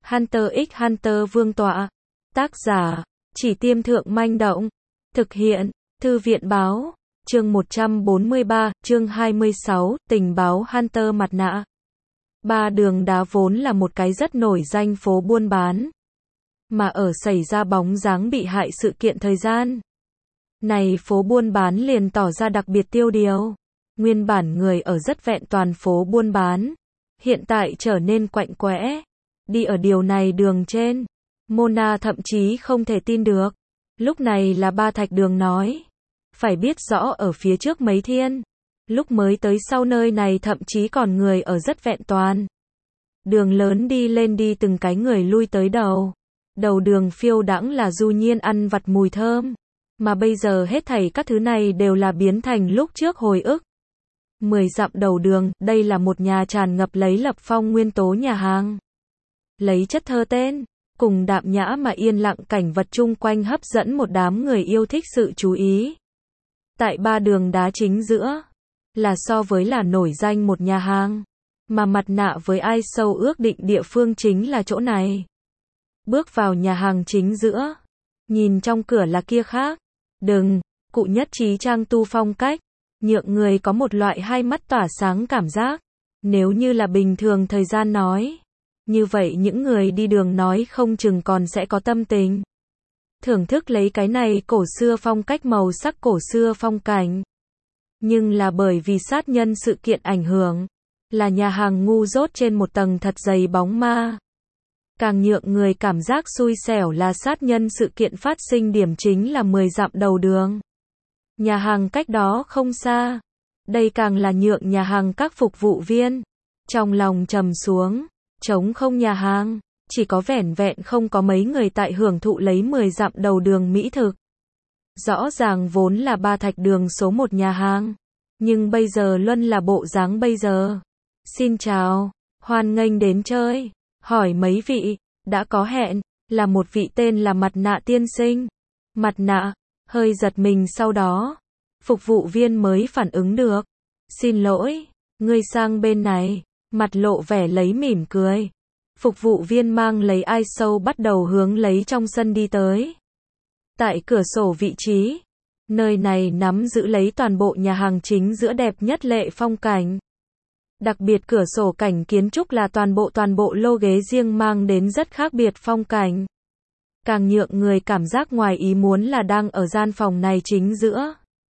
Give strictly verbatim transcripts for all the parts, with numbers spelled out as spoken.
Hunter x Hunter Vương tọa. Tác giả, Chỉ Tiêm Thượng Manh Động. Thực hiện, Thư viện Báo. Chương một trăm bốn mươi ba, chương hai mươi sáu, tình báo Hunter mặt nạ. Ba Đường Đá vốn là một cái rất nổi danh phố buôn bán. Mà ở xảy ra bóng dáng bị hại sự kiện thời gian này, phố buôn bán liền tỏ ra đặc biệt tiêu điều. Nguyên bản người ở rất vẹn toàn phố buôn bán, hiện tại trở nên quạnh quẽ. Đi ở điều này đường trên, Mona thậm chí không thể tin được. Lúc này là Ba Thạch Đường nói. Phải biết rõ ở phía trước mấy thiên, lúc mới tới sau nơi này thậm chí còn người ở rất vẹn toàn. Đường lớn đi lên đi từng cái người lui tới đầu. Đầu đường phiêu đãng là du nhiên ăn vặt mùi thơm. Mà bây giờ hết thảy các thứ này đều là biến thành lúc trước hồi ức. Mười dặm đầu đường, đây là một nhà tràn ngập lấy lập phong nguyên tố nhà hàng. Lấy chất thơ tên, cùng đạm nhã mà yên lặng cảnh vật chung quanh hấp dẫn một đám người yêu thích sự chú ý. Tại Ba Đường Đá chính giữa, là so với là nổi danh một nhà hàng, mà mặt nạ với ai sâu ước định địa phương chính là chỗ này. Bước vào nhà hàng chính giữa, nhìn trong cửa là kia khác. Đừng, cụ nhất trí trang tu phong cách, nhượng người có một loại hai mắt tỏa sáng cảm giác. Nếu như là bình thường thời gian nói, như vậy những người đi đường nói không chừng còn sẽ có tâm tình thưởng thức lấy cái này cổ xưa phong cách màu sắc cổ xưa phong cảnh. Nhưng là bởi vì sát nhân sự kiện ảnh hưởng, là nhà hàng ngu dốt trên một tầng thật dày bóng ma. Càng nhượng người cảm giác xui xẻo là sát nhân sự kiện phát sinh điểm chính là mười dặm đầu đường. Nhà hàng cách đó không xa. Đây càng là nhượng nhà hàng các phục vụ viên trong lòng trầm xuống. Trống không nhà hàng, chỉ có vẻn vẹn không có mấy người tại hưởng thụ lấy mười dặm đầu đường mỹ thực. Rõ ràng vốn là Ba Thạch Đường số một nhà hàng, nhưng bây giờ luân là bộ dáng bây giờ. Xin chào, hoan nghênh đến chơi, hỏi mấy vị, đã có hẹn, là một vị tên là Mặt Nạ tiên sinh. Mặt nạ, hơi giật mình sau đó, phục vụ viên mới phản ứng được. Xin lỗi, ngươi sang bên này. Mặt lộ vẻ lấy mỉm cười. Phục vụ viên mang lấy ai sâu bắt đầu hướng lấy trong sân đi tới. Tại cửa sổ vị trí, nơi này nắm giữ lấy toàn bộ nhà hàng chính giữa đẹp nhất lệ phong cảnh. Đặc biệt cửa sổ cảnh kiến trúc là toàn bộ toàn bộ lô ghế riêng mang đến rất khác biệt phong cảnh. Càng nhượng người cảm giác ngoài ý muốn là đang ở gian phòng này chính giữa.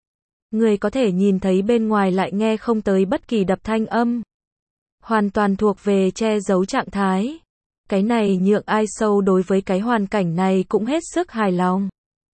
Người có thể nhìn thấy bên ngoài lại nghe không tới bất kỳ đập thanh âm. Hoàn toàn thuộc về che giấu trạng thái. Cái này nhượng ai sâu đối với cái hoàn cảnh này cũng hết sức hài lòng.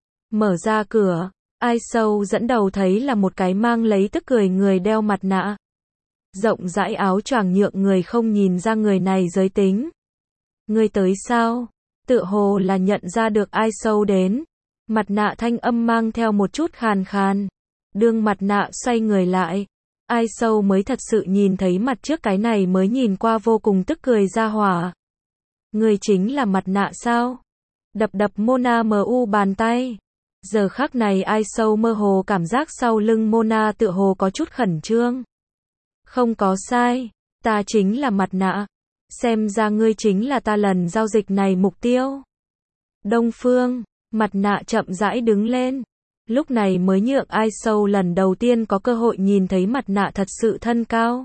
Mở ra cửa, ai sâu dẫn đầu thấy là một cái mang lấy tức cười người đeo mặt nạ. Rộng rãi áo choàng nhượng người không nhìn ra người này giới tính. Người tới sao? Tựa hồ là nhận ra được ai sâu đến. Mặt nạ thanh âm mang theo một chút khàn khàn. Đương mặt nạ xoay người lại. Ai sâu mới thật sự nhìn thấy mặt trước cái này mới nhìn qua vô cùng tức cười ra hỏa. Người chính là Mặt Nạ sao? Đập đập Mona mu bàn tay. Giờ khắc này ai sâu mơ hồ cảm giác sau lưng Mona tựa hồ có chút khẩn trương. Không có sai, ta chính là Mặt Nạ. Xem ra ngươi chính là ta lần giao dịch này mục tiêu. Đông Phương, Mặt Nạ chậm rãi đứng lên. Lúc này mới nhượng ai sâu lần đầu tiên có cơ hội nhìn thấy mặt nạ thật sự thân cao.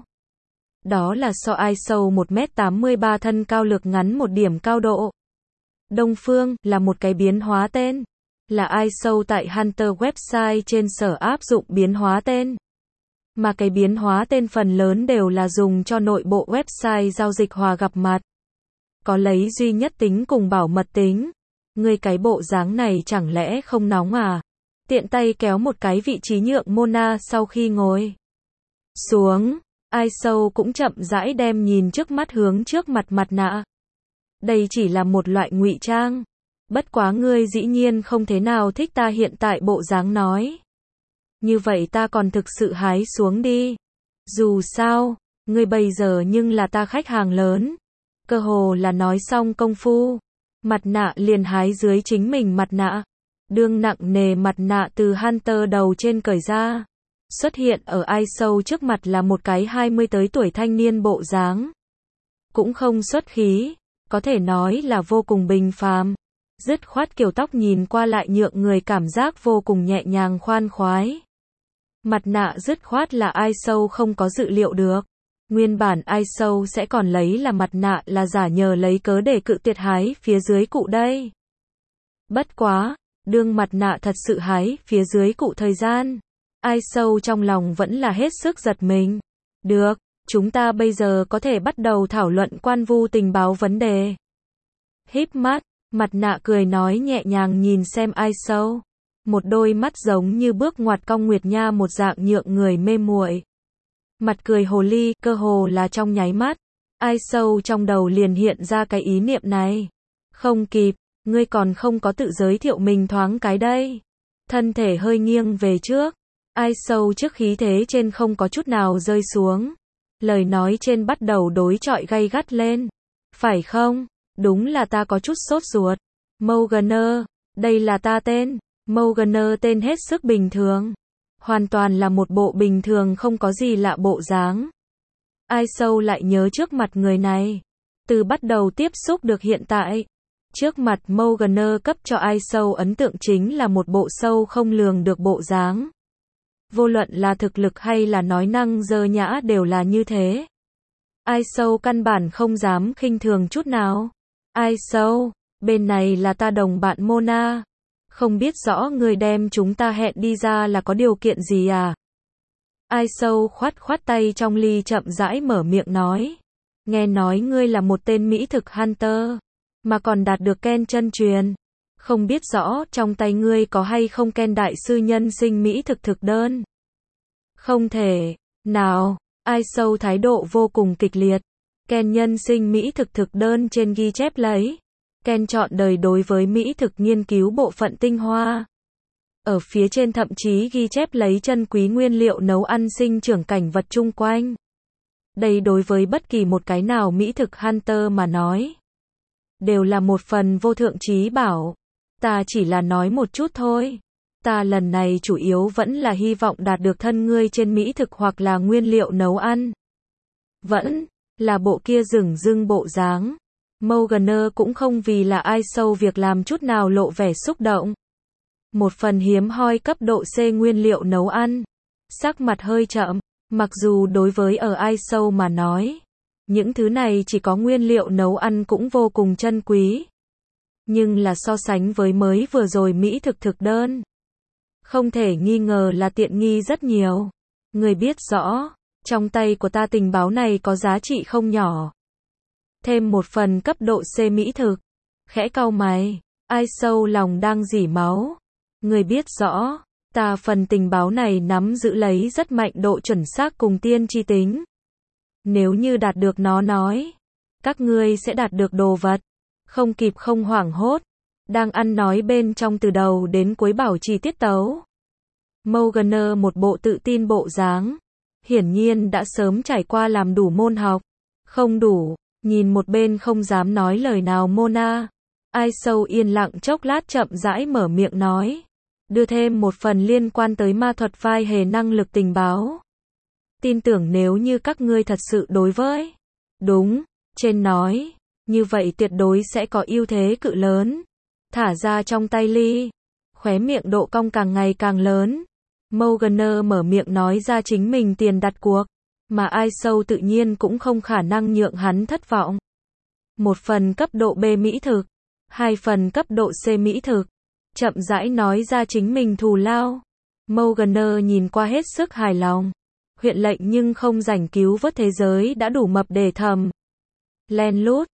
Đó là so ai sâu một mét tám mươi ba thân cao lược ngắn một điểm cao độ. Đông Phương là một cái biến hóa tên. Là ai sâu tại Hunter website trên sở áp dụng biến hóa tên. Mà cái biến hóa tên phần lớn đều là dùng cho nội bộ website giao dịch hòa gặp mặt. Có lấy duy nhất tính cùng bảo mật tính. Ngươi cái bộ dáng này chẳng lẽ không nóng à? Tiện tay kéo một cái vị trí nhượng Mona sau khi ngồi xuống, ai sâu cũng chậm rãi đem nhìn trước mắt hướng trước mặt mặt nạ. Đây chỉ là một loại ngụy trang. Bất quá ngươi dĩ nhiên không thế nào thích ta hiện tại bộ dáng nói. Như vậy ta còn thực sự hái xuống đi. Dù sao, ngươi bây giờ nhưng là ta khách hàng lớn. Cơ hồ là nói xong công phu. Mặt nạ liền hái dưới chính mình mặt nạ. Đương nặng nề mặt nạ từ Hunter đầu trên cởi ra. Xuất hiện ở ai sâu trước mặt là một cái hai mươi tới tuổi thanh niên bộ dáng. Cũng không xuất khí, có thể nói là vô cùng bình phàm. Dứt khoát kiểu tóc nhìn qua lại nhượng người cảm giác vô cùng nhẹ nhàng khoan khoái. Mặt nạ dứt khoát là ai sâu không có dự liệu được. Nguyên bản ai sâu sẽ còn lấy là mặt nạ là giả nhờ lấy cớ để cự tuyệt hái phía dưới cụ đây. Bất quá, đương mặt nạ thật sự hái phía dưới cụ thời gian. Ai sâu trong lòng vẫn là hết sức giật mình. Được, chúng ta bây giờ có thể bắt đầu thảo luận quan vu tình báo vấn đề. Híp mắt, mặt nạ cười nói nhẹ nhàng nhìn xem ai sâu. Một đôi mắt giống như bước ngoặt cong nguyệt nha một dạng nhượng người mê muội. Mặt cười hồ ly, cơ hồ là trong nháy mắt. Ai sâu trong đầu liền hiện ra cái ý niệm này. Không kịp, ngươi còn không có tự giới thiệu mình thoáng cái đây. Thân thể hơi nghiêng về trước. Ai sâu trước khí thế trên không có chút nào rơi xuống. Lời nói trên bắt đầu đối chọi gay gắt lên. Phải không? Đúng là ta có chút sốt ruột. Morganer, đây là ta tên. Morganer tên hết sức bình thường. Hoàn toàn là một bộ bình thường không có gì lạ bộ dáng. Ai sâu lại nhớ trước mặt người này. Từ bắt đầu tiếp xúc được hiện tại. Trước mặt Morganer cấp cho ai sâu ấn tượng chính là một bộ sâu không lường được bộ dáng. Vô luận là thực lực hay là nói năng dơ nhã đều là như thế. Ai sâu căn bản không dám khinh thường chút nào. Ai sâu, bên này là ta đồng bạn Mona. Không biết rõ người đem chúng ta hẹn đi ra là có điều kiện gì à? Ai sâu khoát khoát tay trong ly chậm rãi mở miệng nói. Nghe nói ngươi là một tên mỹ thực hunter, mà còn đạt được Ken chân truyền. Không biết rõ trong tay ngươi có hay không Ken đại sư nhân sinh mỹ thực thực đơn. Không thể, nào, ai sâu thái độ vô cùng kịch liệt. Ken nhân sinh mỹ thực thực đơn trên ghi chép lấy. Ken chọn đời đối với mỹ thực nghiên cứu bộ phận tinh hoa. Ở phía trên thậm chí ghi chép lấy chân quý nguyên liệu nấu ăn sinh trưởng cảnh vật chung quanh. Đây đối với bất kỳ một cái nào mỹ thực hunter mà nói, đều là một phần vô thượng trí bảo. Ta chỉ là nói một chút thôi. Ta lần này chủ yếu vẫn là hy vọng đạt được thân ngươi trên mỹ thực hoặc là nguyên liệu nấu ăn. Vẫn là bộ kia rừng rưng bộ dáng. Morganer cũng không vì là ai sâu việc làm chút nào lộ vẻ xúc động. Một phần hiếm hoi cấp độ C nguyên liệu nấu ăn. Sắc mặt hơi chậm, mặc dù đối với ở ai sâu mà nói, những thứ này chỉ có nguyên liệu nấu ăn cũng vô cùng chân quý. Nhưng là so sánh với mới vừa rồi mỹ thực thực đơn, không thể nghi ngờ là tiện nghi rất nhiều. Người biết rõ, trong tay của ta tình báo này có giá trị không nhỏ. Thêm một phần cấp độ C mỹ thực. Khẽ cau mày, ai sâu lòng đang rỉ máu. Người biết rõ, ta phần tình báo này nắm giữ lấy rất mạnh độ chuẩn xác cùng tiên tri tính. Nếu như đạt được nó nói, các ngươi sẽ đạt được đồ vật. Không kịp không hoảng hốt. Đang ăn nói bên trong từ đầu đến cuối bảo trì tiết tấu. Morganer một bộ tự tin bộ dáng. Hiển nhiên đã sớm trải qua làm đủ môn học. Không đủ, nhìn một bên không dám nói lời nào Mona. Ai sâu yên lặng chốc lát chậm rãi mở miệng nói. Đưa thêm một phần liên quan tới ma thuật vai hề năng lực tình báo. Tin tưởng nếu như các ngươi thật sự đối với đúng, trên nói, như vậy tuyệt đối sẽ có ưu thế cự lớn. Thả ra trong tay ly, khóe miệng độ cong càng ngày càng lớn. Morganer mở miệng nói ra chính mình tiền đặt cuộc, mà ai sâu tự nhiên cũng không khả năng nhượng hắn thất vọng. Một phần cấp độ B mỹ thực, hai phần cấp độ C mỹ thực. Chậm rãi nói ra chính mình thù lao. Morganer nhìn qua hết sức hài lòng. Huyện lệnh nhưng không rảnh cứu vớt thế giới đã đủ mập để thầm. Len lút,